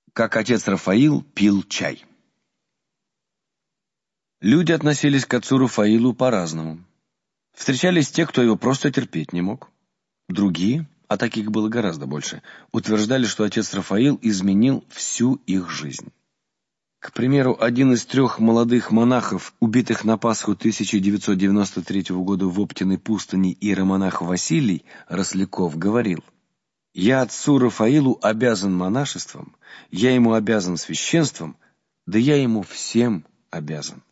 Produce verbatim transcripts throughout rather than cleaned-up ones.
Как отец Рафаил пил чай. Люди относились к отцу Рафаилу по-разному. Встречались те, кто его просто терпеть не мог. Другие, а таких было гораздо больше, утверждали, что отец Рафаил изменил всю их жизнь. К примеру, один из трех молодых монахов, убитых на Пасху тысяча девятьсот девяносто третьего года в Оптиной пустыне, иеромонах Василий Росляков говорил: «Я отцу Рафаилу обязан монашеством, я ему обязан священством, да я ему всем обязан».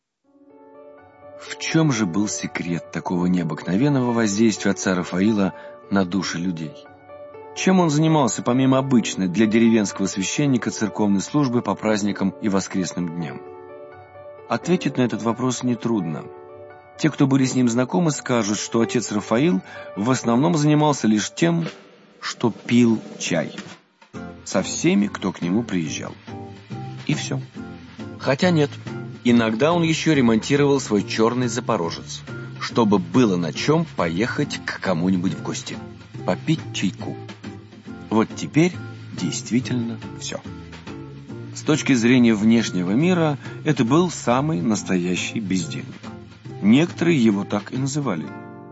В чем же был секрет такого необыкновенного воздействия отца Рафаила на души людей? Чем он занимался, помимо обычной для деревенского священника церковной службы по праздникам и воскресным дням? Ответить на этот вопрос нетрудно. Те, кто были с ним знакомы, скажут, что отец Рафаил в основном занимался лишь тем, что пил чай со всеми, кто к нему приезжал. И все. Хотя нет, иногда он еще ремонтировал свой черный запорожец, чтобы было на чем поехать к кому-нибудь в гости, попить чайку. Вот теперь действительно все. С точки зрения внешнего мира, это был самый настоящий бездельник. Некоторые его так и называли.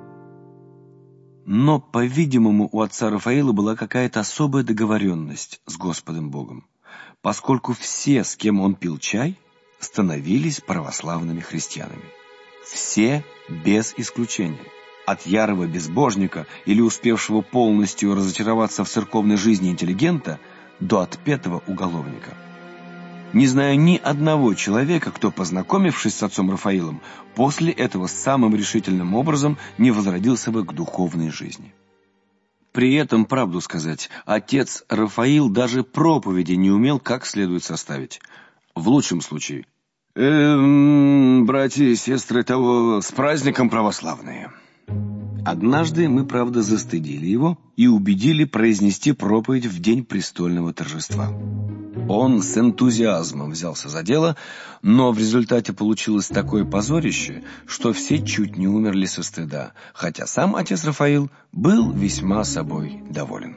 Но, по-видимому, у отца Рафаила была какая-то особая договоренность с Господом Богом, поскольку все, с кем он пил чай, становились православными христианами. Все без исключения. От ярого безбожника или успевшего полностью разочароваться в церковной жизни интеллигента до отпетого уголовника. Не знаю ни одного человека, кто, познакомившись с отцом Рафаилом, после этого самым решительным образом не возродился бы к духовной жизни. При этом, правду сказать, отец Рафаил даже проповеди не умел как следует составить. В лучшем случае: «Эм, братья и сестры, того с праздником православные». Однажды мы, правда, застыдили его и убедили произнести проповедь в день престольного торжества. Он с энтузиазмом взялся за дело, но в результате получилось такое позорище, что все чуть не умерли со стыда, хотя сам отец Рафаил был весьма собой доволен.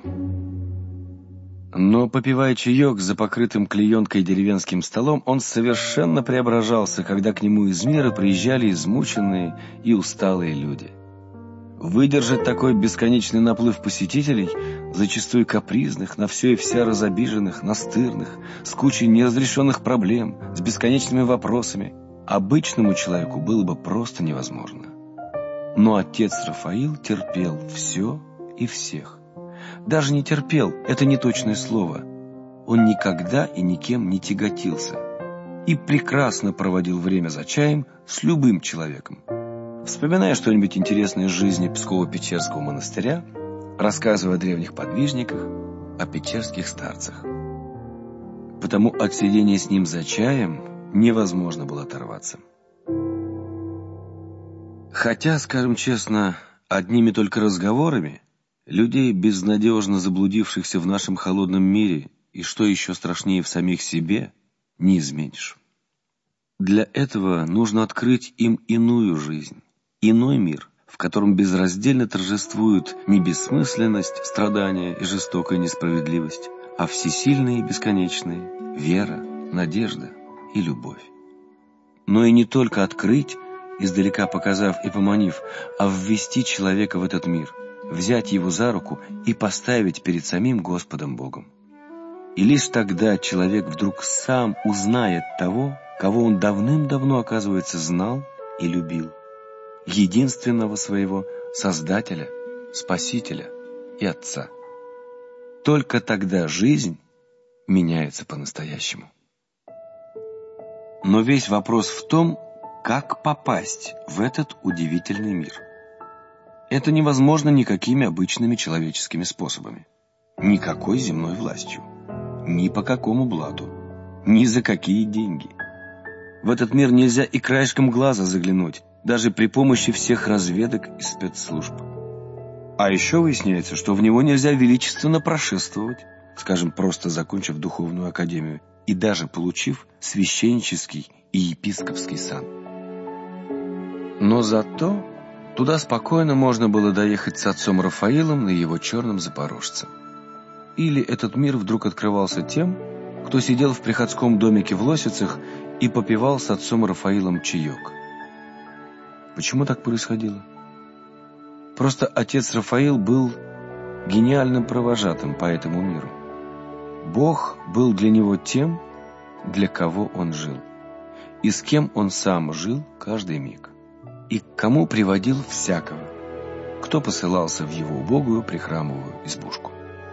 Но, попивая чаек за покрытым клеенкой деревенским столом, он совершенно преображался, когда к нему из мира приезжали измученные и усталые люди. Выдержать такой бесконечный наплыв посетителей, зачастую капризных, на все и вся разобиженных, настырных, с кучей неразрешенных проблем, с бесконечными вопросами, обычному человеку было бы просто невозможно. Но отец Рафаил терпел все и всех. Даже не терпел, это не точное слово. Он никогда и никем не тяготился и прекрасно проводил время за чаем с любым человеком. Вспоминая что-нибудь интересное из жизни Псково-Печерского монастыря, рассказывая о древних подвижниках, о печерских старцах. Потому от сидения с ним за чаем невозможно было оторваться. Хотя, скажем честно, одними только разговорами людей, безнадежно заблудившихся в нашем холодном мире, и что еще страшнее, в самих себе, не изменишь. Для этого нужно открыть им иную жизнь, иной мир, в котором безраздельно торжествуют не бессмысленность, страдания и жестокая несправедливость, а всесильные и бесконечные вера, надежда и любовь. Но и не только открыть, издалека показав и поманив, а ввести человека в этот мир, взять его за руку и поставить перед самим Господом Богом. И лишь тогда человек вдруг сам узнает того, кого он давным-давно, оказывается, знал и любил. Единственного своего Создателя, Спасителя и Отца. Только тогда жизнь меняется по-настоящему. Но весь вопрос в том, как попасть в этот удивительный мир. Это невозможно никакими обычными человеческими способами, никакой земной властью, ни по какому блату, ни за какие деньги. В этот мир нельзя и краешком глаза заглянуть, даже при помощи всех разведок и спецслужб. А еще выясняется, что в него нельзя величественно прошествовать, скажем, просто закончив духовную академию и даже получив священнический и епископский сан. Но зато туда спокойно можно было доехать с отцом Рафаилом на его черном запорожце. Или этот мир вдруг открывался тем, кто сидел в приходском домике в Лосицах и попивал с отцом Рафаилом чаек. Почему так происходило? Просто отец Рафаил был гениальным провожатым по этому миру. Бог был для него тем, для кого он жил, и с кем он сам жил каждый миг, и к кому приводил всякого, кто посылался в его убогую прихрамовую избушку.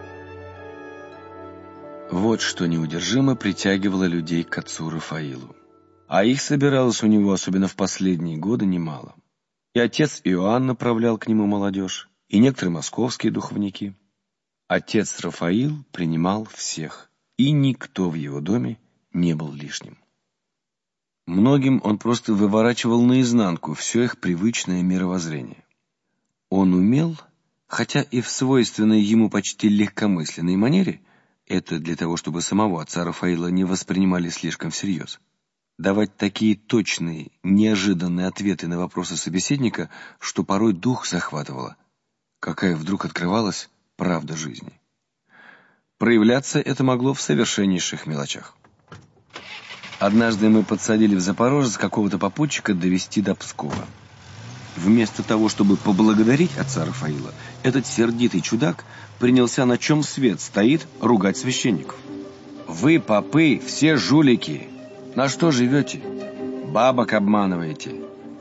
Вот что неудержимо притягивало людей к отцу Рафаилу. А их собиралось у него, особенно в последние годы, немало. И отец Иоанн направлял к нему молодежь, и некоторые московские духовники. Отец Рафаил принимал всех, и никто в его доме не был лишним. Многим он просто выворачивал наизнанку все их привычное мировоззрение. Он умел, хотя и в свойственной ему почти легкомысленной манере, это для того, чтобы самого отца Рафаила не воспринимали слишком всерьез, давать такие точные, неожиданные ответы на вопросы собеседника, что порой дух захватывало, какая вдруг открывалась правда жизни. Проявляться это могло в совершеннейших мелочах. Однажды мы подсадили в Запорожец какого-то попутчика довести до Пскова. Вместо того, чтобы поблагодарить отца Рафаила, этот сердитый чудак принялся, на чем свет стоит, ругать священников. «Вы, попы, все жулики! На что живете? Бабок обманываете!»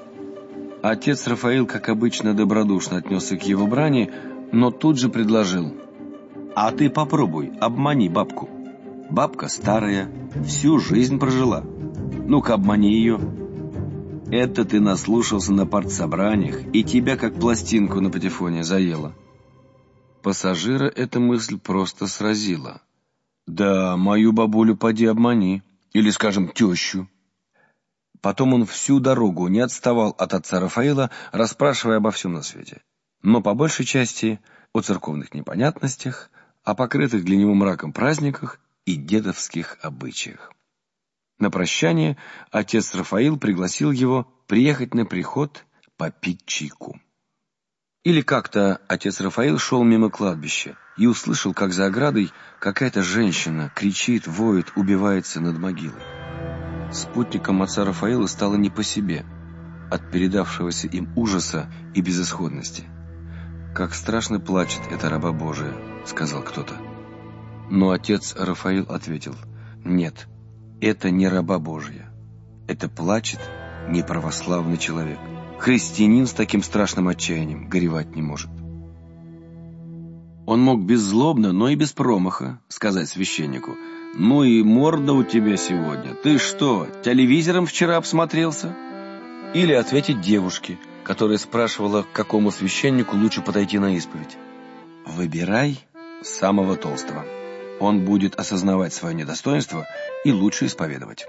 Отец Рафаил, как обычно, добродушно отнесся к его брани, но тут же предложил: «А ты попробуй, обмани бабку. Бабка старая, всю жизнь прожила. Ну-ка, обмани ее. Это ты наслушался на партсобраниях, и тебя как пластинку на патефоне заело». Пассажира эта мысль просто сразила. «Да, мою бабулю поди обмани. Или, скажем, тещу». Потом он всю дорогу не отставал от отца Рафаила, расспрашивая обо всем на свете. Но по большей части о церковных непонятностях, о покрытых для него мраком праздниках и дедовских обычаях. На прощание отец Рафаил пригласил его приехать на приход попить чайку. Или как-то отец Рафаил шел мимо кладбища и услышал, как за оградой какая-то женщина кричит, воет, убивается над могилой. Спутником отца Рафаила стало не по себе от передавшегося им ужаса и безысходности. «Как страшно плачет эта раба Божия», — сказал кто-то. Но отец Рафаил ответил: «Нет, это не раба Божья. Это плачет неправославный человек. Христианин с таким страшным отчаянием горевать не может». Он мог беззлобно, но и без промаха сказать священнику: «Ну и морда у тебя сегодня. Ты что, телевизором вчера обсмотрелся?» Или ответить девушке, которая спрашивала, к какому священнику лучше подойти на исповедь: «Выбирай самого толстого. Он будет осознавать свое недостоинство и лучше исповедовать».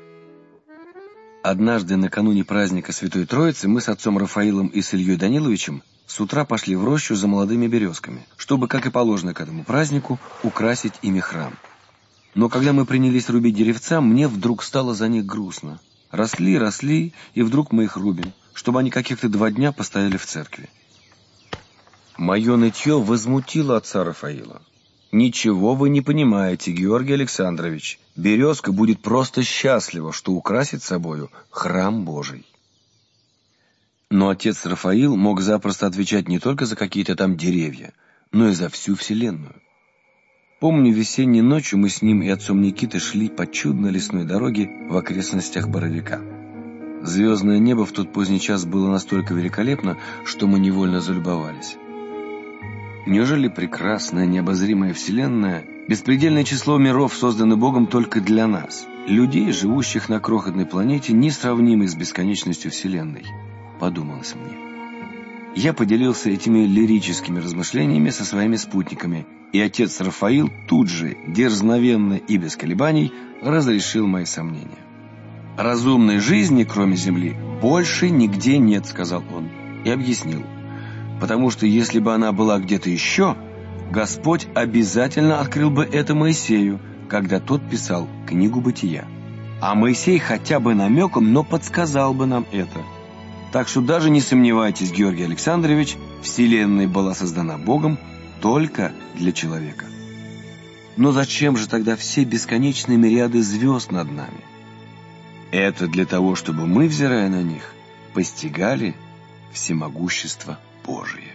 Однажды накануне праздника Святой Троицы мы с отцом Рафаилом и с Ильей Даниловичем с утра пошли в рощу за молодыми березками, чтобы, как и положено к этому празднику, украсить ими храм. Но когда мы принялись рубить деревца, мне вдруг стало за них грустно. Росли, росли, и вдруг мы их рубим, чтобы они каких-то два дня постояли в церкви. Мое нытье возмутило отца Рафаила. «Ничего вы не понимаете, Георгий Александрович. Березка будет просто счастлива, что украсит собою храм Божий». Но отец Рафаил мог запросто отвечать не только за какие-то там деревья, но и за всю вселенную. Помню, весенней ночью мы с ним и отцом Никитой шли по чудной лесной дороге в окрестностях Боровика. Звездное небо в тот поздний час было настолько великолепно, что мы невольно залюбовались. Неужели прекрасная, необозримая вселенная, беспредельное число миров созданы Богом только для нас, людей, живущих на крохотной планете, несравнимой с бесконечностью вселенной? Подумалось мне. Я поделился этими лирическими размышлениями со своими спутниками, и отец Рафаил тут же, дерзновенно и без колебаний, разрешил мои сомнения. «Разумной жизни, кроме Земли, больше нигде нет», — сказал он, и объяснил. «Потому что если бы она была где-то еще, Господь обязательно открыл бы это Моисею, когда тот писал книгу Бытия. А Моисей хотя бы намеком, но подсказал бы нам это. Так что даже не сомневайтесь, Георгий Александрович, Вселенная была создана Богом только для человека». Но зачем же тогда все бесконечные мириады звезд над нами? Это для того, чтобы мы, взирая на них, постигали всемогущество Божие.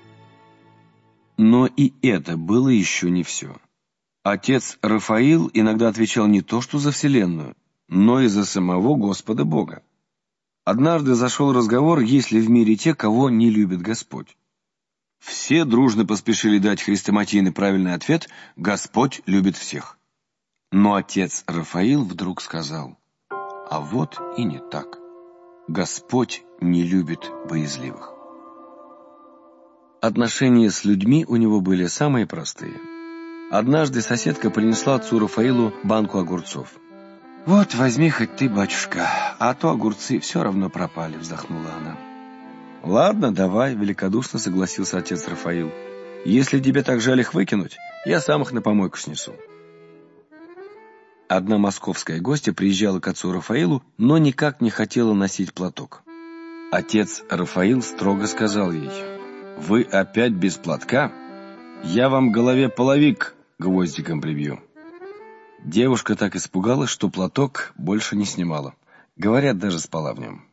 Но и это было еще не все. Отец Рафаил иногда отвечал не то что за Вселенную, но и за самого Господа Бога. Однажды зашел разговор, есть ли в мире те, кого не любит Господь. Все дружно поспешили дать хрестоматийный правильный ответ: Господь любит всех. Но отец Рафаил вдруг сказал: а вот и не так. Господь не любит боязливых. Отношения с людьми у него были самые простые. Однажды соседка принесла отцу Рафаилу банку огурцов. «Вот, возьми хоть ты, батюшка, а то огурцы все равно пропали», — вздохнула она. «Ладно, давай», — великодушно согласился отец Рафаил. «Если тебе так жаль их выкинуть, я сам их на помойку снесу». Одна московская гостья приезжала к отцу Рафаилу, но никак не хотела носить платок. Отец Рафаил строго сказал ей: «Вы опять без платка? Я вам голове половик гвоздиком прибью». Девушка так испугалась, что платок больше не снимала. Говорят, даже спала в нем.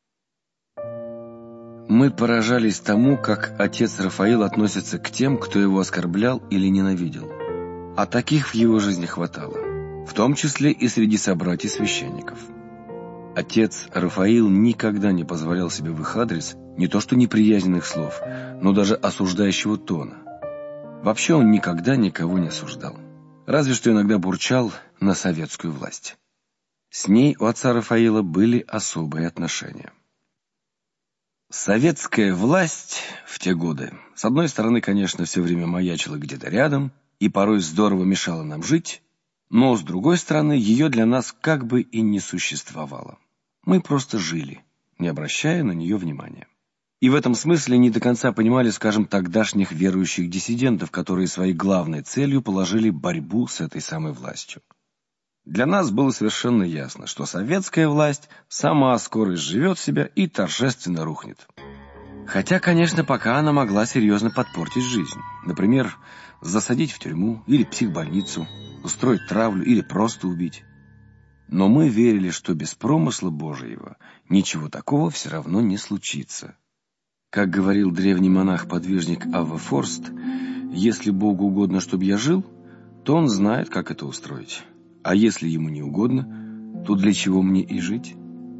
Мы поражались тому, как отец Рафаил относится к тем, кто его оскорблял или ненавидел. А таких в его жизни хватало, в том числе и среди собратьев-священников. Отец Рафаил никогда не позволял себе в их адрес не то что неприязненных слов, но даже осуждающего тона. Вообще он никогда никого не осуждал. Разве что иногда бурчал на советскую власть. С ней у отца Рафаила были особые отношения. Советская власть в те годы, с одной стороны, конечно, все время маячила где-то рядом и порой здорово мешала нам жить, но с другой стороны, ее для нас как бы и не существовало. Мы просто жили, не обращая на нее внимания. И в этом смысле не до конца понимали, скажем, тогдашних верующих диссидентов, которые своей главной целью положили борьбу с этой самой властью. Для нас было совершенно ясно, что советская власть сама скоро изживет себя и торжественно рухнет. Хотя, конечно, пока она могла серьезно подпортить жизнь. Например, засадить в тюрьму или психбольницу, устроить травлю или просто убить. Но мы верили, что без промысла Божьего ничего такого все равно не случится. Как говорил древний монах-подвижник Авва Форст, если Богу угодно, чтобы я жил, то Он знает, как это устроить. А если Ему не угодно, то для чего мне и жить?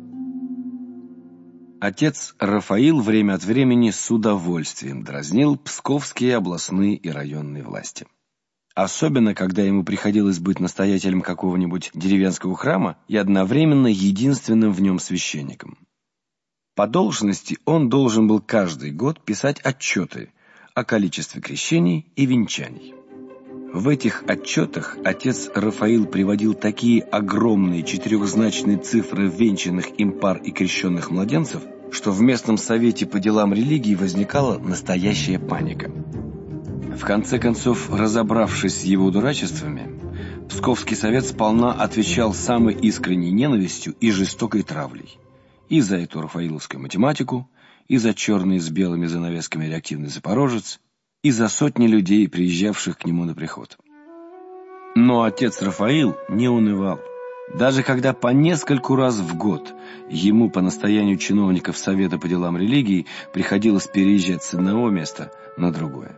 Отец Рафаил время от времени с удовольствием дразнил псковские областные и районные власти. Особенно, когда ему приходилось быть настоятелем какого-нибудь деревенского храма и одновременно единственным в нем священником. По должности он должен был каждый год писать отчеты о количестве крещений и венчаний. В этих отчетах отец Рафаил приводил такие огромные четырехзначные цифры венчанных им пар и крещенных младенцев, что в местном совете по делам религии возникала настоящая паника. В конце концов, разобравшись с его дурачествами, Псковский совет сполна отвечал самой искренней ненавистью и жестокой травлей. И за эту рафаиловскую математику, и за черный с белыми занавесками реактивный запорожец, и за сотни людей, приезжавших к нему на приход. Но отец Рафаил не унывал. Даже когда по нескольку раз в год ему по настоянию чиновников Совета по делам религии приходилось переезжать с одного места на другое.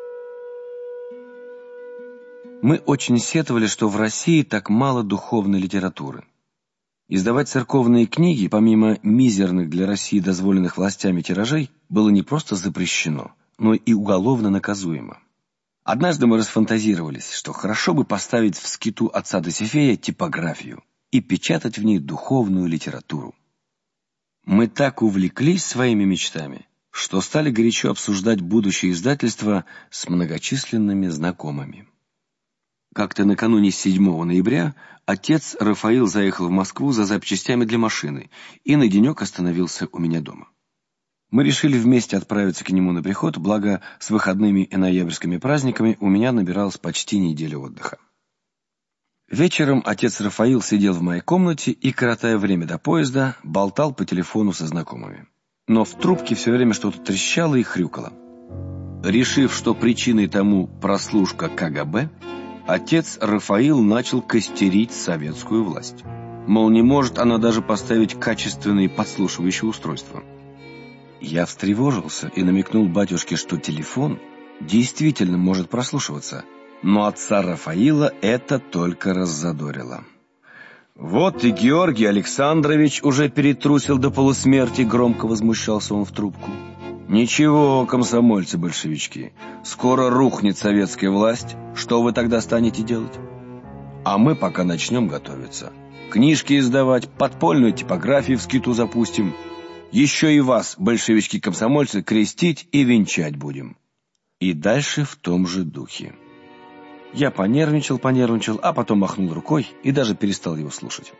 Мы очень сетовали, что в России так мало духовной литературы. Издавать церковные книги, помимо мизерных для России дозволенных властями тиражей, было не просто запрещено, но и уголовно наказуемо. Однажды мы расфантазировались, что хорошо бы поставить в скиту отца Досифея типографию и печатать в ней духовную литературу. Мы так увлеклись своими мечтами, что стали горячо обсуждать будущее издательство с многочисленными знакомыми. Как-то накануне седьмого ноября отец Рафаил заехал в Москву за запчастями для машины и на денек остановился у меня дома. Мы решили вместе отправиться к нему на приход, благо с выходными и ноябрьскими праздниками у меня набиралась почти неделя отдыха. Вечером отец Рафаил сидел в моей комнате и, коротая время до поезда, болтал по телефону со знакомыми. Но в трубке все время что-то трещало и хрюкало. Решив, что причиной тому прослушка ка гэ бэ, отец Рафаил начал костерить советскую власть. Мол, не может она даже поставить качественные подслушивающие устройства. Я встревожился и намекнул батюшке, что телефон действительно может прослушиваться, но отца Рафаила это только раззадорило. Вот и Георгий Александрович уже перетрусил до полусмерти, громко возмущался он в трубку. Ничего, комсомольцы-большевички, скоро рухнет советская власть, что вы тогда станете делать? А мы пока начнем готовиться. Книжки издавать, подпольную типографию в скиту запустим. Еще и вас, большевички-комсомольцы, крестить и венчать будем. И дальше в том же духе. Я понервничал, понервничал, а потом махнул рукой и даже перестал его слушать.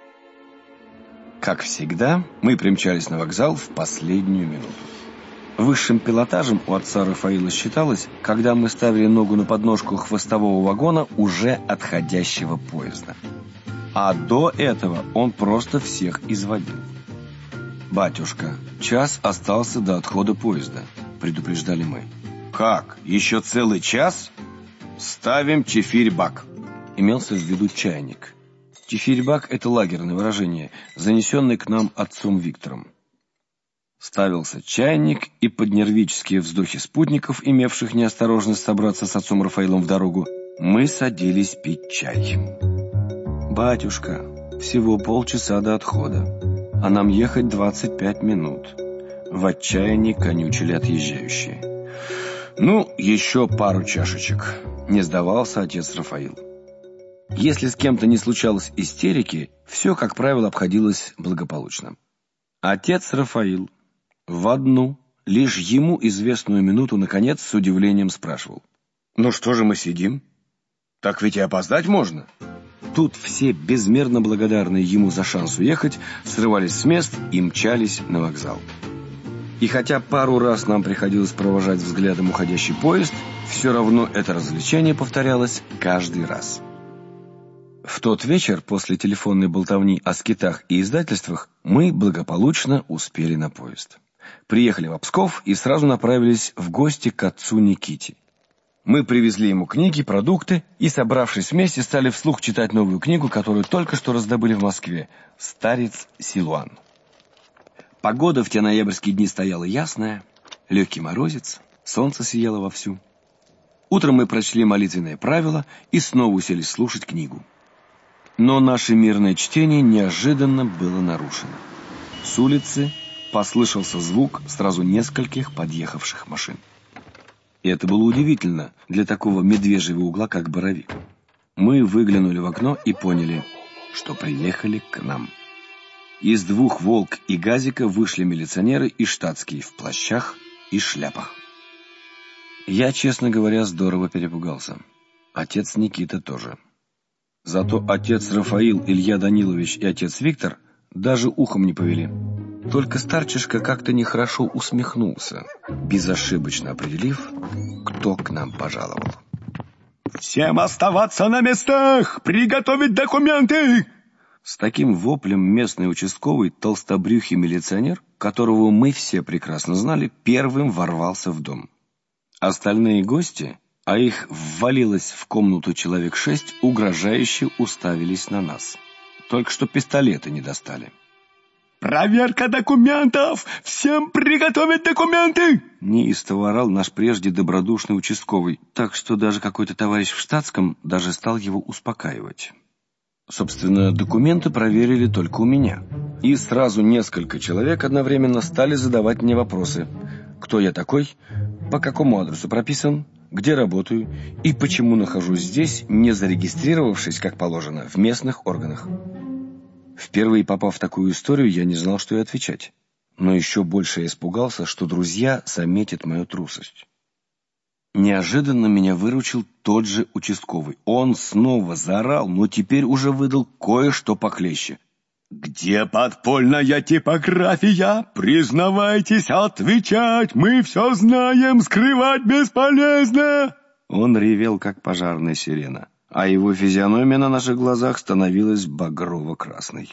Как всегда, мы примчались на вокзал в последнюю минуту. Высшим пилотажем у отца Рафаила считалось, когда мы ставили ногу на подножку хвостового вагона уже отходящего поезда. А до этого он просто всех изводил. «Батюшка, час остался до отхода поезда», — предупреждали мы. «Как? Еще целый час? Ставим чефирь-бак». Имелся в виду чайник. Чефирь-бак — это лагерное выражение, занесенное к нам отцом Виктором. Ставился чайник, и под нервические вздохи спутников, имевших неосторожность собраться с отцом Рафаилом в дорогу, мы садились пить чай. «Батюшка, всего полчаса до отхода, а нам ехать двадцать пять минут», — в отчаянии конючили отъезжающие. «Ну, еще пару чашечек», — не сдавался отец Рафаил. Если с кем-то не случалось истерики, все, как правило, обходилось благополучно. Отец Рафаил в одну, лишь ему известную минуту, наконец, с удивлением спрашивал: «Ну что же мы сидим? Так ведь и опоздать можно». Тут все, безмерно благодарные ему за шанс уехать, срывались с мест и мчались на вокзал. И хотя пару раз нам приходилось провожать взглядом уходящий поезд, все равно это развлечение повторялось каждый раз. В тот вечер, после телефонной болтовни о скитах и издательствах, мы благополучно успели на поезд. Приехали в Псков и сразу направились в гости к отцу Никите. Мы привезли ему книги, продукты и, собравшись вместе, стали вслух читать новую книгу, которую только что раздобыли в Москве — «Старец Силуан». Погода в те ноябрьские дни стояла ясная, легкий морозец, солнце сияло вовсю. Утром мы прочли молитвенное правило и снова уселись слушать книгу. Но наше мирное чтение неожиданно было нарушено. С улицы послышался звук сразу нескольких подъехавших машин. И это было удивительно для такого медвежьего угла, как Боровик. Мы выглянули в окно и поняли, что приехали к нам. Из двух «Волк» и «Газика» вышли милиционеры и штатские в плащах и шляпах. Я, честно говоря, здорово перепугался. Отец Никита тоже. Зато отец Рафаил, Илья Данилович и отец Виктор даже ухом не повели. Только старчишка как-то нехорошо усмехнулся, безошибочно определив, кто к нам пожаловал. «Всем оставаться на местах! Приготовить документы!» С таким воплем местный участковый толстобрюхий милиционер, которого мы все прекрасно знали, первым ворвался в дом. Остальные гости, а их ввалилось в комнату человек шесть, угрожающе уставились на нас. Только что пистолеты не достали. «Проверка документов! Всем приготовить документы!» Неистово орал наш прежде добродушный участковый, так что даже какой-то товарищ в штатском даже стал его успокаивать. Собственно, документы проверили только у меня. И сразу несколько человек одновременно стали задавать мне вопросы. Кто я такой? По какому адресу прописан? Где работаю? И почему нахожусь здесь, не зарегистрировавшись, как положено, в местных органах? Впервые попав в такую историю, я не знал, что и отвечать. Но еще больше я испугался, что друзья заметят мою трусость. Неожиданно меня выручил тот же участковый. Он снова заорал, но теперь уже выдал кое-что похлеще. «Где подпольная типография? Признавайтесь, отвечать! Мы все знаем, скрывать бесполезно!» Он ревел, как пожарная сирена, а его физиономия на наших глазах становилась багрово-красной.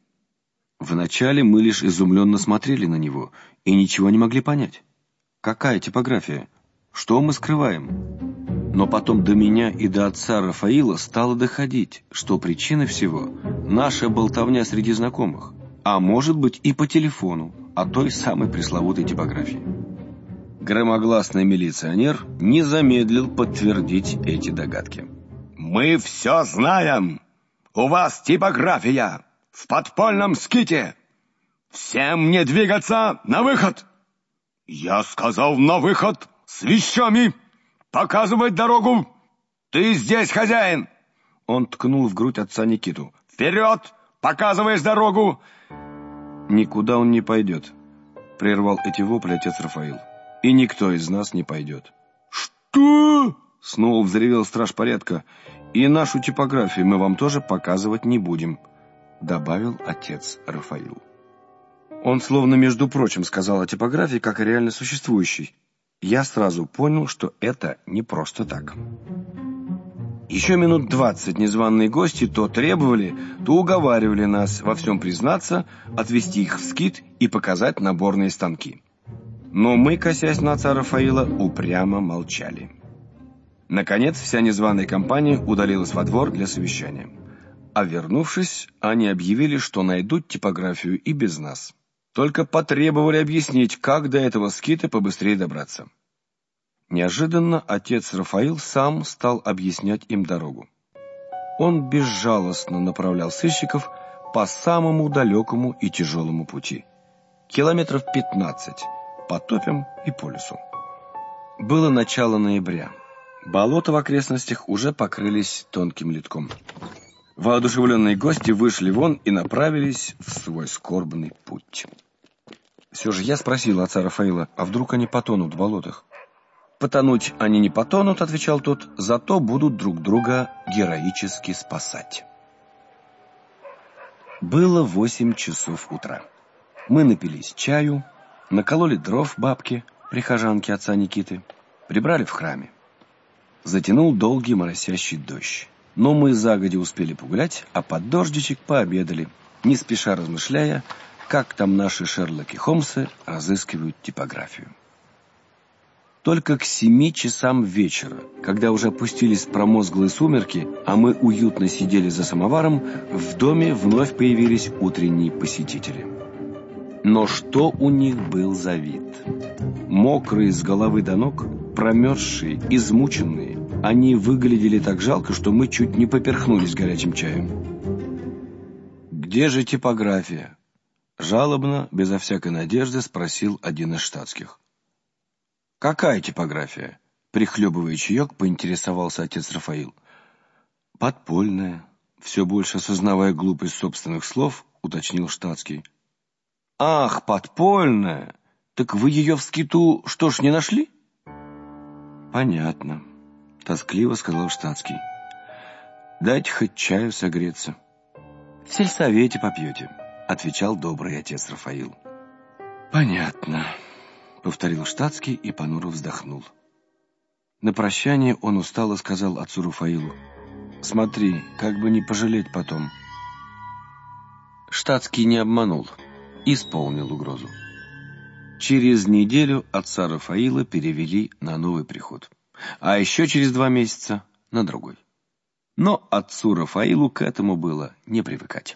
Вначале мы лишь изумленно смотрели на него и ничего не могли понять. Какая типография? Что мы скрываем? Но потом до меня и до отца Рафаила стало доходить, что причина всего – наша болтовня среди знакомых, а может быть и по телефону о той самой пресловутой типографии. Громогласный милиционер не замедлил подтвердить эти догадки. «Мы все знаем! У вас типография в подпольном ските! Всем не двигаться, на выход! Я сказал, на выход с вещами! Показывать дорогу! Ты здесь хозяин!» Он ткнул в грудь отца Никиту. «Вперед! Показываешь дорогу!» «Никуда он не пойдет», — прервал эти вопли отец Рафаил. «И никто из нас не пойдет». «Что?» — снова взревел страж порядка. «И нашу типографию мы вам тоже показывать не будем», — добавил отец Рафаил. Он словно между прочим сказал о типографии как о реально существующей. Я сразу понял, что это не просто так. Еще минут двадцать незваные гости то требовали, то уговаривали нас во всем признаться, отвезти их в скит и показать наборные станки. Но мы, косясь на отца Рафаила, упрямо молчали. Наконец, вся незваная компания удалилась во двор для совещания. А вернувшись, они объявили, что найдут типографию и без нас. Только потребовали объяснить, как до этого скита побыстрее добраться. Неожиданно отец Рафаил сам стал объяснять им дорогу. Он безжалостно направлял сыщиков по самому далекому и тяжелому пути. Километров пятнадцать по топям и по лесу. Было начало ноября. Болота в окрестностях уже покрылись тонким ледком. Воодушевленные гости вышли вон и направились в свой скорбный путь. Все же я спросил отца Рафаила, а вдруг они потонут в болотах? «Потонуть они не потонут», — отвечал тот, — «зато будут друг друга героически спасать». Было восемь часов утра. Мы напились чаю, накололи дров бабке, прихожанке отца Никиты, прибрали в храме. Затянул долгий моросящий дождь. Но мы загодя успели погулять, а под дождичек пообедали, не спеша размышляя, как там наши Шерлоки Холмсы разыскивают типографию. Только к семи часам вечера, когда уже опустились промозглые сумерки, а мы уютно сидели за самоваром, в доме вновь появились утренние посетители. Но что у них был за вид? Мокрые с головы до ног, промерзшие, измученные, они выглядели так жалко, что мы чуть не поперхнулись горячим чаем. «Где же типография?» Жалобно, безо всякой надежды, спросил один из штатских. «Какая типография?» Прихлебывая чаек, поинтересовался отец Рафаил. «Подпольная», все больше осознавая глупость собственных слов, уточнил штатский. «Ах, подпольная! Так вы ее в скиту что ж не нашли?» «Понятно», — тоскливо сказал штатский. «Дайте хоть чаю согреться». «В сельсовете попьете», — отвечал добрый отец Рафаил. «Понятно», — повторил штатский и понуро вздохнул. На прощание он устало сказал отцу Рафаилу: «Смотри, как бы не пожалеть потом». Штатский не обманул, исполнил угрозу. Через неделю отца Рафаила перевели на новый приход, а еще через два месяца на другой. Но отцу Рафаилу к этому было не привыкать.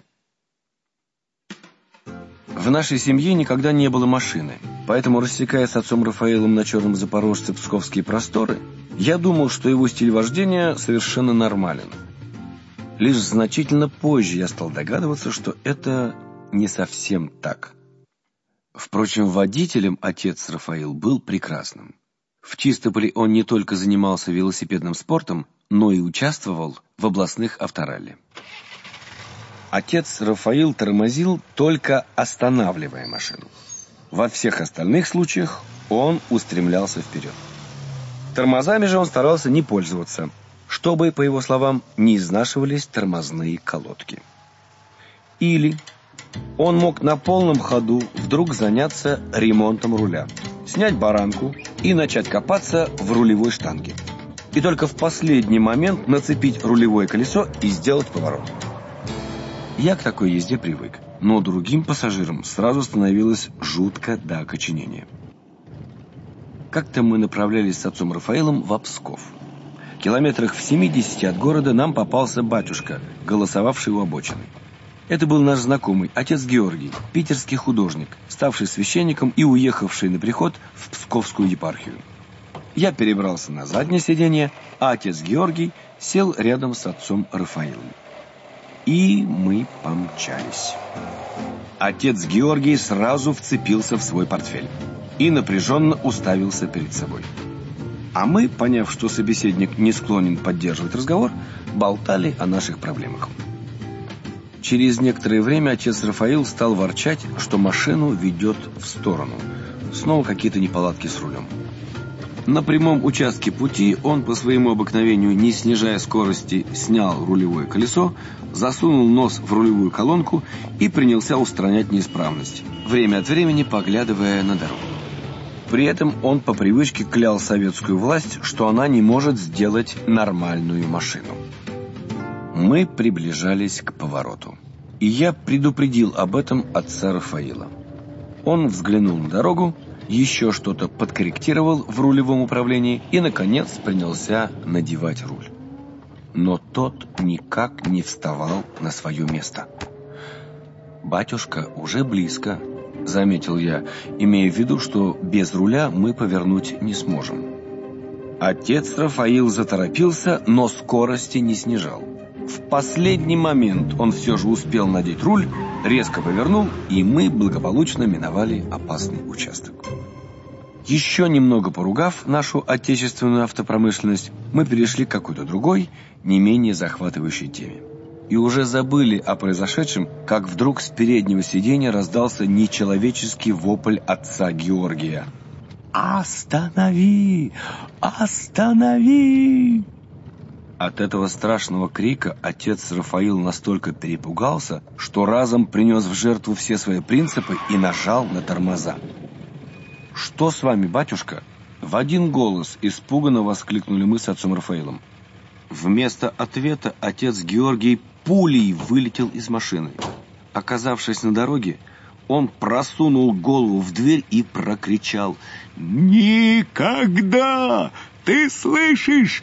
В нашей семье никогда не было машины, поэтому, рассекая с отцом Рафаилом на черном запорожце псковские просторы, я думал, что его стиль вождения совершенно нормален. Лишь значительно позже я стал догадываться, что это не совсем так. Впрочем, водителем отец Рафаил был прекрасным. В Чистополе он не только занимался велосипедным спортом, но и участвовал в областных авторалли. Отец Рафаил тормозил, только останавливая машину. Во всех остальных случаях он устремлялся вперед. Тормозами же он старался не пользоваться, чтобы, по его словам, не изнашивались тормозные колодки. Или он мог на полном ходу вдруг заняться ремонтом руля, снять баранку и начать копаться в рулевой штанге. И только в последний момент нацепить рулевое колесо и сделать поворот. Я к такой езде привык, но другим пассажирам сразу становилось жутко до окоченения. Как-то мы направлялись с отцом Рафаилом в Псков. километрах в семидесяти от города, нам попался батюшка, голосовавший у обочины. Это был наш знакомый, отец Георгий, питерский художник, ставший священником и уехавший на приход в Псковскую епархию. Я перебрался на заднее сиденье, а отец Георгий сел рядом с отцом Рафаилом. И мы помчались. Отец Георгий сразу вцепился в свой портфель и напряженно уставился перед собой. А мы, поняв, что собеседник не склонен поддерживать разговор, болтали о наших проблемах. Через некоторое время отец Рафаил стал ворчать, что машину ведет в сторону. Снова какие-то неполадки с рулем. На прямом участке пути он по своему обыкновению, не снижая скорости, снял рулевое колесо, засунул нос в рулевую колонку и принялся устранять неисправность, время от времени поглядывая на дорогу. При этом он по привычке клял советскую власть, что она не может сделать нормальную машину. Мы приближались к повороту, и я предупредил об этом отца Рафаила. Он взглянул на дорогу, еще что-то подкорректировал в рулевом управлении и, наконец, принялся надевать руль. Но тот никак не вставал на свое место. «Батюшка уже близко», — заметил я, имея в виду, что без руля мы повернуть не сможем. Отец Рафаил заторопился, но скорости не снижал. В последний момент он все же успел надеть руль, резко повернул, и мы благополучно миновали опасный участок. Еще немного поругав нашу отечественную автопромышленность, мы перешли к какой-то другой, не менее захватывающей теме. И уже забыли о произошедшем, как вдруг с переднего сиденья раздался нечеловеческий вопль отца Георгия. «Останови! Останови!» От этого страшного крика отец Рафаил настолько перепугался, что разом принес в жертву все свои принципы и нажал на тормоза. «Что с вами, батюшка?» В один голос испуганно воскликнули мы с отцом Рафаилом. Вместо ответа отец Георгий пулей вылетел из машины. Оказавшись на дороге, он просунул голову в дверь и прокричал: «Никогда! Ты слышишь?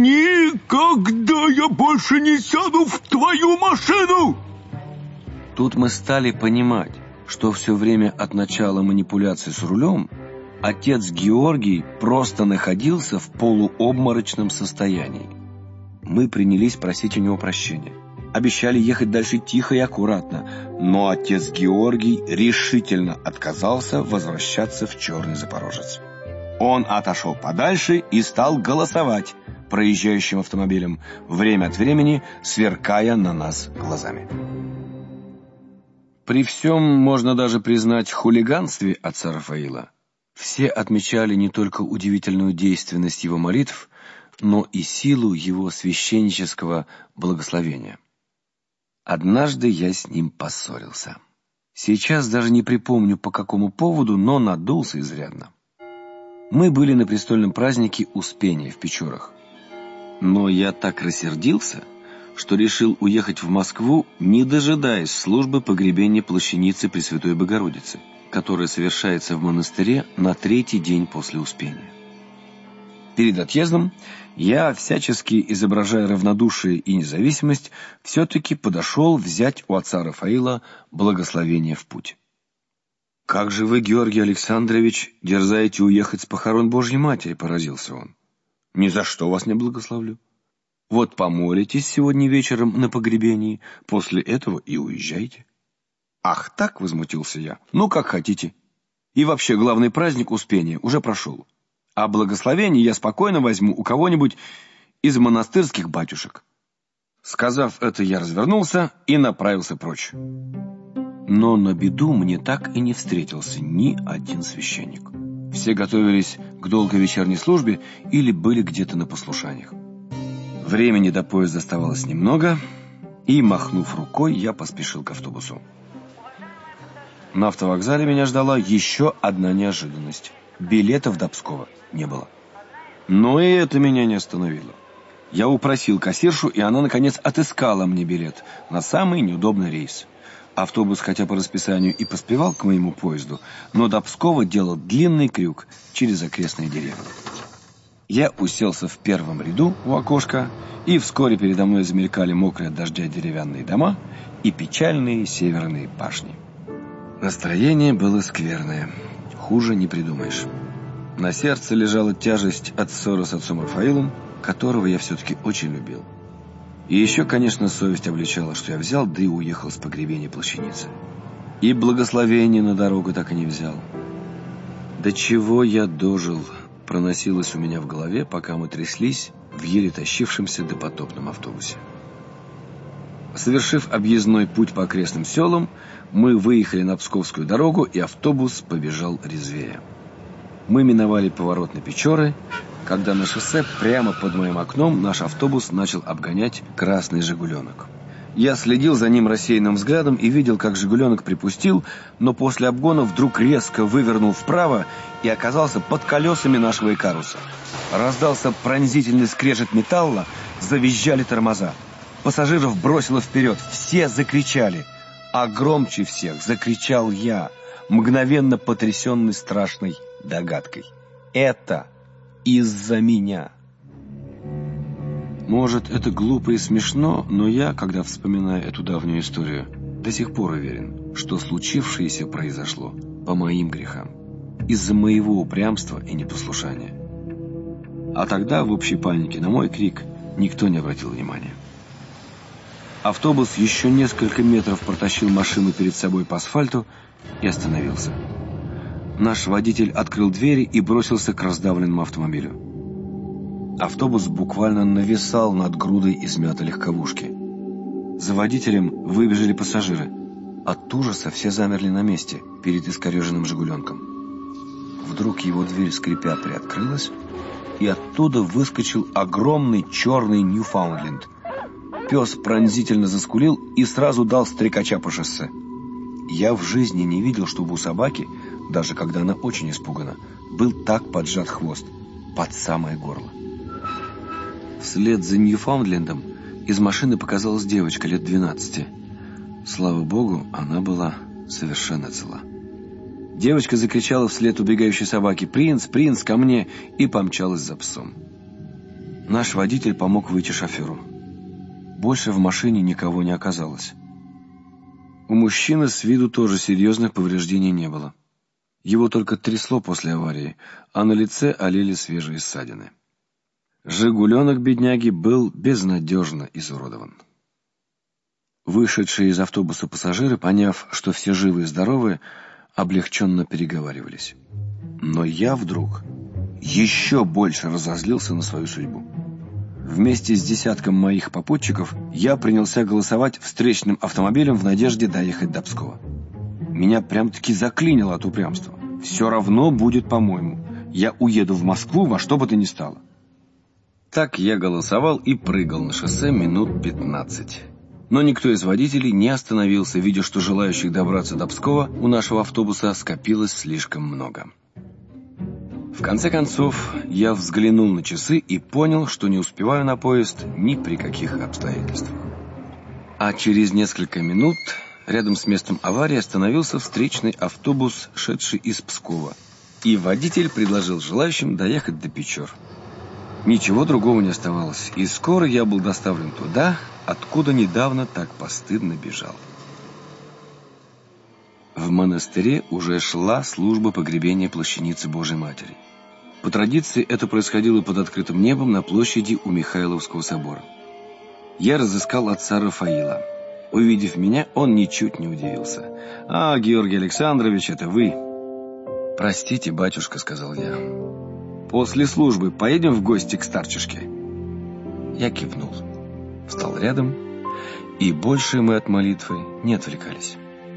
Никогда я больше не сяду в твою машину!» Тут мы стали понимать, что все время от начала манипуляций с рулем отец Георгий просто находился в полуобморочном состоянии. Мы принялись просить у него прощения. Обещали ехать дальше тихо и аккуратно, но отец Георгий решительно отказался возвращаться в Черный Запорожец. Он отошел подальше и стал голосовать проезжающим автомобилем, время от времени сверкая на нас глазами. При всем, можно даже признать, хулиганстве отца Рафаила, все отмечали не только удивительную действенность его молитв, но и силу его священнического благословения. Однажды я с ним поссорился. Сейчас даже не припомню, по какому поводу, но надулся изрядно. Мы были на престольном празднике Успения в Печорах. Но я так рассердился, что решил уехать в Москву, не дожидаясь службы погребения плащаницы Пресвятой Богородицы, которая совершается в монастыре на третий день после Успения. Перед отъездом я, всячески изображая равнодушие и независимость, все-таки подошел взять у отца Рафаила благословение в путь. «Как же вы, Георгий Александрович, дерзаете уехать с похорон Божьей Матери?» — поразился он. «Ни за что вас не благословлю. Вот помолитесь сегодня вечером на погребении, после этого и уезжайте». «Ах так?» — возмутился я. «Ну, как хотите. И вообще, главный праздник Успения уже прошел. А благословение я спокойно возьму у кого-нибудь из монастырских батюшек». Сказав это, я развернулся и направился прочь. Но на беду мне так и не встретился ни один священник. Все готовились к долгой вечерней службе или были где-то на послушаниях. Времени до поезда оставалось немного, и, махнув рукой, я поспешил к автобусу. На автовокзале меня ждала еще одна неожиданность. Билетов до Пскова не было. Но и это меня не остановило. Я упросил кассиршу, и она, наконец, отыскала мне билет на самый неудобный рейс. Автобус, хотя по расписанию и поспевал к моему поезду, но до Пскова делал длинный крюк через окрестные деревни. Я уселся в первом ряду у окошка, и вскоре передо мной замелькали мокрые от дождя деревянные дома и печальные северные башни. Настроение было скверное. Хуже не придумаешь. На сердце лежала тяжесть от ссоры с отцом Рафаилом, которого я все-таки очень любил. И еще, конечно, совесть обличала, что я взял, да и уехал с погребения плащаницы. И благословение на дорогу так и не взял. До чего я дожил, проносилось у меня в голове, пока мы тряслись в еле тащившемся допотопном автобусе. Совершив объездной путь по окрестным селам, мы выехали на Псковскую дорогу, и автобус побежал резвее. Мы миновали поворот на Печоры, когда на шоссе прямо под моим окном наш автобус начал обгонять красный «Жигуленок». Я следил за ним рассеянным взглядом и видел, как «Жигуленок» припустил, но после обгона вдруг резко вывернул вправо и оказался под колесами нашего «Икаруса». Раздался пронзительный скрежет металла, завизжали тормоза. Пассажиров бросило вперед, все закричали, а громче всех закричал я, мгновенно потрясенный страшной догадкой. Это из-за меня. Может, это глупо и смешно, но я, когда вспоминаю эту давнюю историю, до сих пор уверен, что случившееся произошло по моим грехам, из-за моего упрямства и непослушания. А тогда в общей панике на мой крик никто не обратил внимания. Автобус еще несколько метров протащил машину перед собой по асфальту и остановился. Наш водитель открыл двери и бросился к раздавленному автомобилю. Автобус буквально нависал над грудой измятой легковушки. За водителем выбежали пассажиры. От ужаса все замерли на месте перед искореженным «Жигуленком». Вдруг его дверь, скрипя, приоткрылась, и оттуда выскочил огромный черный Ньюфаундленд. Пес пронзительно заскулил и сразу дал стрекача по шоссе. Я в жизни не видел, чтобы у собаки, даже когда она очень испугана, был так поджат хвост, под самое горло. Вслед за Ньюфаундлендом из машины показалась девочка лет двенадцати. Слава богу, она была совершенно цела. Девочка закричала вслед убегающей собаке: «Принц, принц, ко мне!» и помчалась за псом. Наш водитель помог выйти шоферу. Больше в машине никого не оказалось. У мужчины с виду тоже серьезных повреждений не было. Его только трясло после аварии, а на лице олели свежие ссадины. «Жигуленок» бедняги был безнадежно изуродован. Вышедшие из автобуса пассажиры, поняв, что все живы и здоровы, облегченно переговаривались. Но я вдруг еще больше разозлился на свою судьбу. Вместе с десятком моих попутчиков я принялся голосовать встречным автомобилем в надежде доехать до Пскова. Меня прям-таки заклинило от упрямства. Все равно будет по-моему. Я уеду в Москву во что бы то ни стало. Так я голосовал и прыгал на шоссе минут пятнадцать. Но никто из водителей не остановился, видя, что желающих добраться до Пскова у нашего автобуса скопилось слишком много. В конце концов, я взглянул на часы и понял, что не успеваю на поезд ни при каких обстоятельствах. А через несколько минут рядом с местом аварии остановился встречный автобус, шедший из Пскова, и водитель предложил желающим доехать до Печор. Ничего другого не оставалось, и скоро я был доставлен туда, откуда недавно так постыдно бежал. В монастыре уже шла служба погребения плащаницы Божией Матери. По традиции это происходило под открытым небом на площади у Михайловского собора. Я разыскал отца Рафаила. Увидев меня, он ничуть не удивился. «А, Георгий Александрович, это вы?» «Простите, батюшка», — сказал я. «После службы поедем в гости к старчишке?» Я кивнул, встал рядом, и больше мы от молитвы не отвлекались.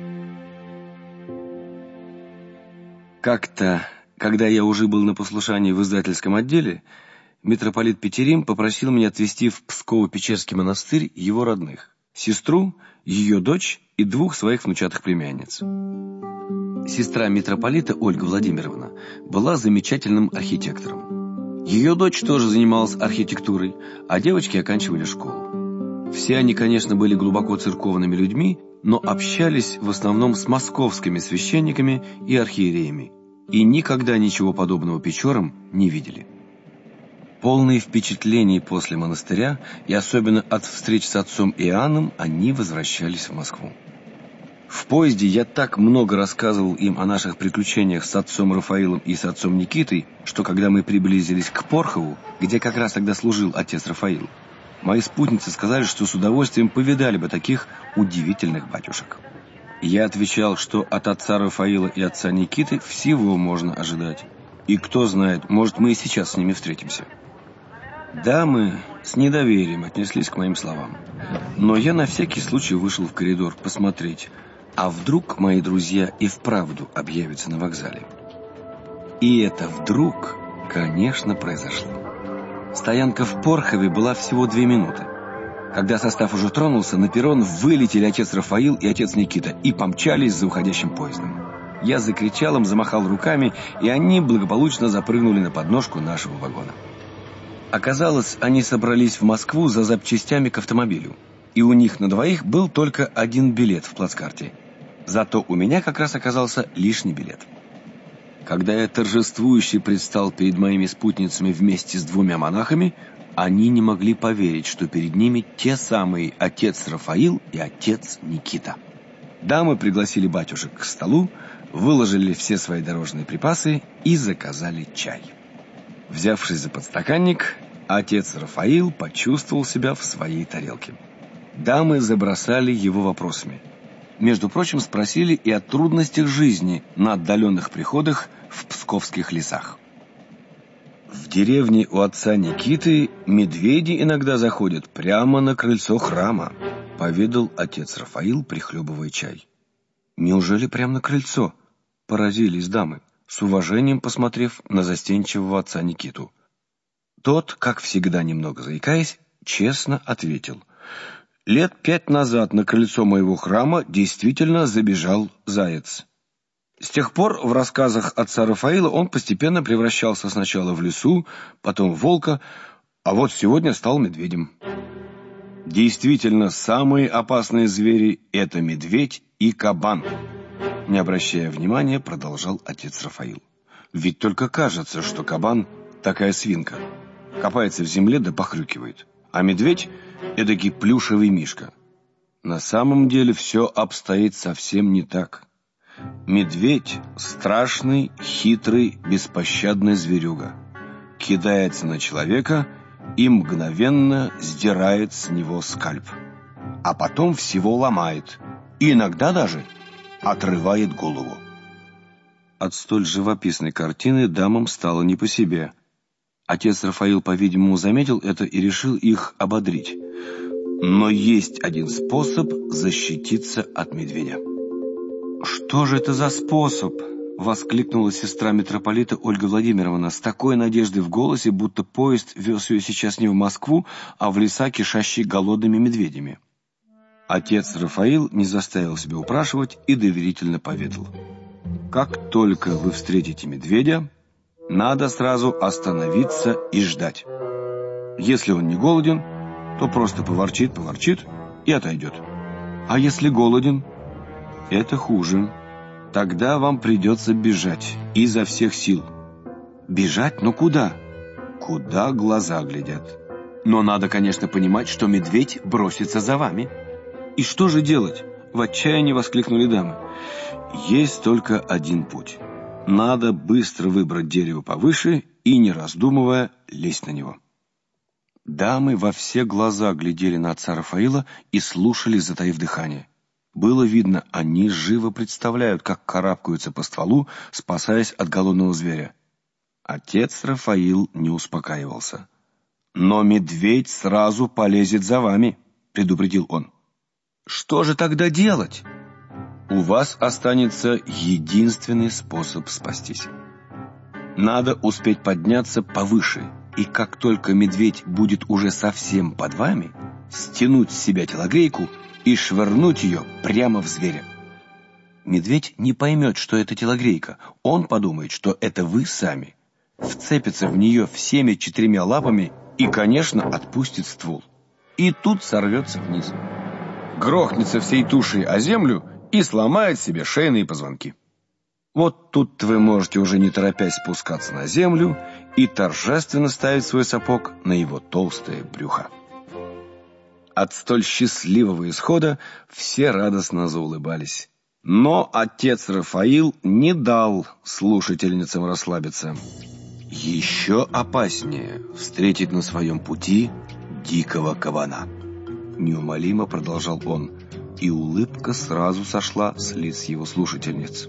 Как-то, когда я уже был на послушании в издательском отделе, митрополит Петерим попросил меня отвезти в Псково-Печерский монастырь его родных, сестру, ее дочь и двух своих внучатых племянниц. Сестра митрополита, Ольга Владимировна, была замечательным архитектором. Ее дочь тоже занималась архитектурой, а девочки оканчивали школу. Все они, конечно, были глубоко церковными людьми, но общались в основном с московскими священниками и архиереями, и никогда ничего подобного Печорам не видели. Полные впечатлений после монастыря, и особенно от встреч с отцом Иоанном, они возвращались в Москву. В поезде я так много рассказывал им о наших приключениях с отцом Рафаилом и с отцом Никитой, что когда мы приблизились к Порхову, где как раз тогда служил отец Рафаил, мои спутницы сказали, что с удовольствием повидали бы таких удивительных батюшек. Я отвечал, что от отца Рафаила и отца Никиты всего можно ожидать. И кто знает, может, мы и сейчас с ними встретимся. Дамы с недоверием отнеслись к моим словам. Но я на всякий случай вышел в коридор посмотреть, а вдруг мои друзья и вправду объявятся на вокзале. И это вдруг, конечно, произошло. Стоянка в Порхове была всего две минуты. Когда состав уже тронулся, на перрон вылетели отец Рафаил и отец Никита и помчались за уходящим поездом. Я закричал им, замахал руками, и они благополучно запрыгнули на подножку нашего вагона. Оказалось, они собрались в Москву за запчастями к автомобилю, и у них на двоих был только один билет в плацкарте. Зато у меня как раз оказался лишний билет. Когда я торжествующе предстал перед моими спутницами вместе с двумя монахами, они не могли поверить, что перед ними те самые отец Рафаил и отец Никита. Дамы пригласили батюшек к столу, выложили все свои дорожные припасы и заказали чай. Взявшись за подстаканник, отец Рафаил почувствовал себя в своей тарелке. Дамы забросали его вопросами. Между прочим, спросили и о трудностях жизни на отдаленных приходах в псковских лесах. В деревне у отца Никиты медведи иногда заходят прямо на крыльцо храма, поведал отец Рафаил, прихлебывая чай. Неужели прямо на крыльцо? Поразились дамы, с уважением посмотрев на застенчивого отца Никиту. Тот, как всегда немного заикаясь, честно ответил: лет пять назад на крыльцо моего храма действительно забежал заяц. С тех пор в рассказах отца Рафаила он постепенно превращался сначала в лису, потом в волка, а вот сегодня стал медведем. Действительно, самые опасные звери — это медведь и кабан. Не обращая внимания, продолжал отец Рафаил. Ведь только кажется, что кабан такая свинка. Копается в земле да похрюкивает. А медведь — эдакий плюшевый мишка. На самом деле все обстоит совсем не так. Медведь — страшный, хитрый, беспощадный зверюга. Кидается на человека и мгновенно сдирает с него скальп. А потом всего ломает. И иногда даже отрывает голову. От столь живописной картины дамам стало не по себе. Отец Рафаил, по-видимому, заметил это и решил их ободрить. Но есть один способ защититься от медведя. «Что же это за способ?» — воскликнула сестра митрополита Ольга Владимировна с такой надеждой в голосе, будто поезд вез ее сейчас не в Москву, а в леса, кишащие голодными медведями. Отец Рафаил не заставил себя упрашивать и доверительно поведал: «Как только вы встретите медведя, надо сразу остановиться и ждать. Если он не голоден, то просто поворчит, поворчит и отойдет. А если голоден, это хуже. Тогда вам придется бежать изо всех сил. Бежать? Но куда? Куда глаза глядят. Но надо, конечно, понимать, что медведь бросится за вами». «И что же делать?» — в отчаянии воскликнули дамы. «Есть только один путь. Надо быстро выбрать дерево повыше и, не раздумывая, лезть на него». Дамы во все глаза глядели на отца Рафаила и слушали, затаив дыхание. Было видно, они живо представляют, как карабкаются по стволу, спасаясь от голодного зверя. Отец Рафаил не успокаивался. «Но медведь сразу полезет за вами», — предупредил он. «Что же тогда делать?» «У вас останется единственный способ спастись. Надо успеть подняться повыше, и как только медведь будет уже совсем под вами, стянуть с себя телогрейку и швырнуть ее прямо в зверя. Медведь не поймет, что это телогрейка. Он подумает, что это вы сами. Вцепится в нее всеми четырьмя лапами и, конечно, отпустит ствол. И тут сорвется вниз. Грохнется всей тушей о землю и сломает себе шейные позвонки. Вот тут вы можете уже не торопясь спускаться на землю и торжественно ставить свой сапог на его толстое брюхо. От столь счастливого исхода все радостно заулыбались. Но отец Рафаил не дал слушательницам расслабиться. Еще опаснее встретить на своем пути дикого кабана. Неумолимо продолжал он, и улыбка сразу сошла с лиц его слушательниц.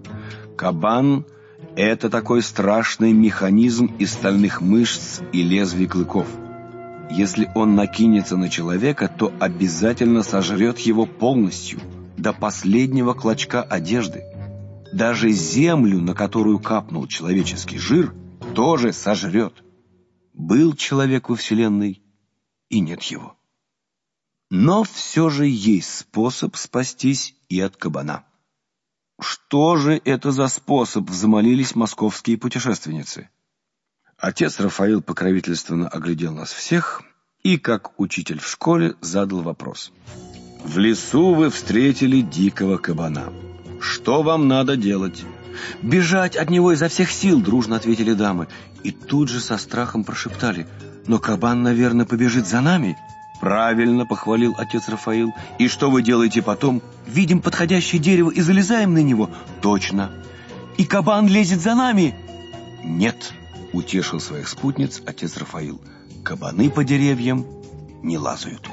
Кабан — это такой страшный механизм из стальных мышц и лезвий клыков. Если он накинется на человека, то обязательно сожрет его полностью, до последнего клочка одежды. Даже землю, на которую капнул человеческий жир, тоже сожрет. Был человек во Вселенной, и нет его. Но все же есть способ спастись и от кабана. Что же это за способ, взмолились московские путешественницы. Отец Рафаил покровительственно оглядел нас всех и, как учитель в школе, задал вопрос. В лесу вы встретили дикого кабана. Что вам надо делать? Бежать от него изо всех сил, дружно ответили дамы. И тут же со страхом прошептали. Но кабан, наверное, побежит за нами. Правильно, похвалил отец Рафаил. И что вы делаете потом? Видим подходящее дерево и залезаем на него. Точно. И кабан лезет за нами. Нет, утешил своих спутниц отец Рафаил. Кабаны по деревьям не лазают.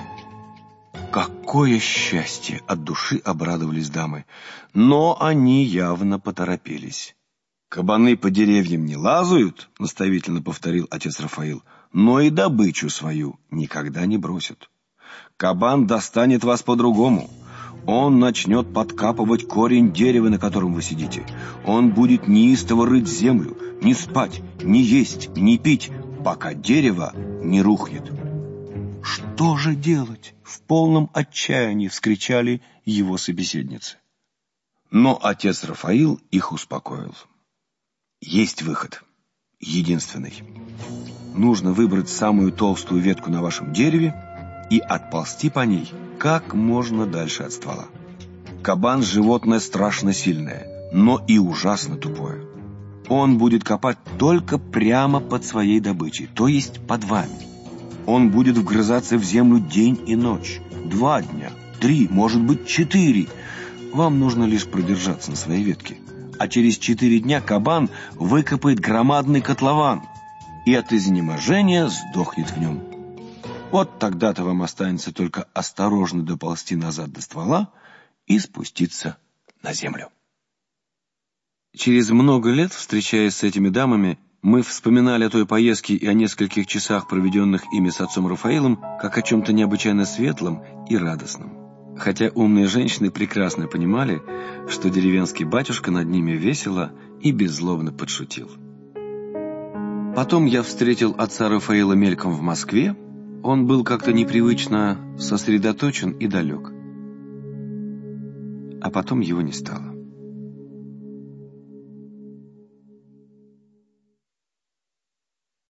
Какое счастье! От души обрадовались дамы. Но они явно поторопились. Кабаны по деревьям не лазают, наставительно повторил отец Рафаил, но и добычу свою никогда не бросят. Кабан достанет вас по-другому. Он начнет подкапывать корень дерева, на котором вы сидите. Он будет неистово рыть землю, не спать, не есть, не пить, пока дерево не рухнет. «Что же делать?» — в полном отчаянии вскричали его собеседницы. Но отец Рафаил их успокоил. Есть выход. Единственный. Нужно выбрать самую толстую ветку на вашем дереве и отползти по ней как можно дальше от ствола. Кабан — животное страшно сильное, но и ужасно тупое. Он будет копать только прямо под своей добычей, то есть под вами. Он будет вгрызаться в землю день и ночь. Два дня, три, может быть, четыре. Вам нужно лишь продержаться на своей ветке. А через четыре дня кабан выкопает громадный котлован и от изнеможения сдохнет в нем. Вот тогда-то вам останется только осторожно доползти назад до ствола и спуститься на землю. Через много лет, встречаясь с этими дамами, мы вспоминали о той поездке и о нескольких часах, проведенных ими с отцом Рафаилом, как о чем-то необычайно светлом и радостном. Хотя умные женщины прекрасно понимали, что деревенский батюшка над ними весело и беззлобно подшутил. Потом я встретил отца Рафаила мельком в Москве. Он был как-то непривычно сосредоточен и далек. А потом его не стало.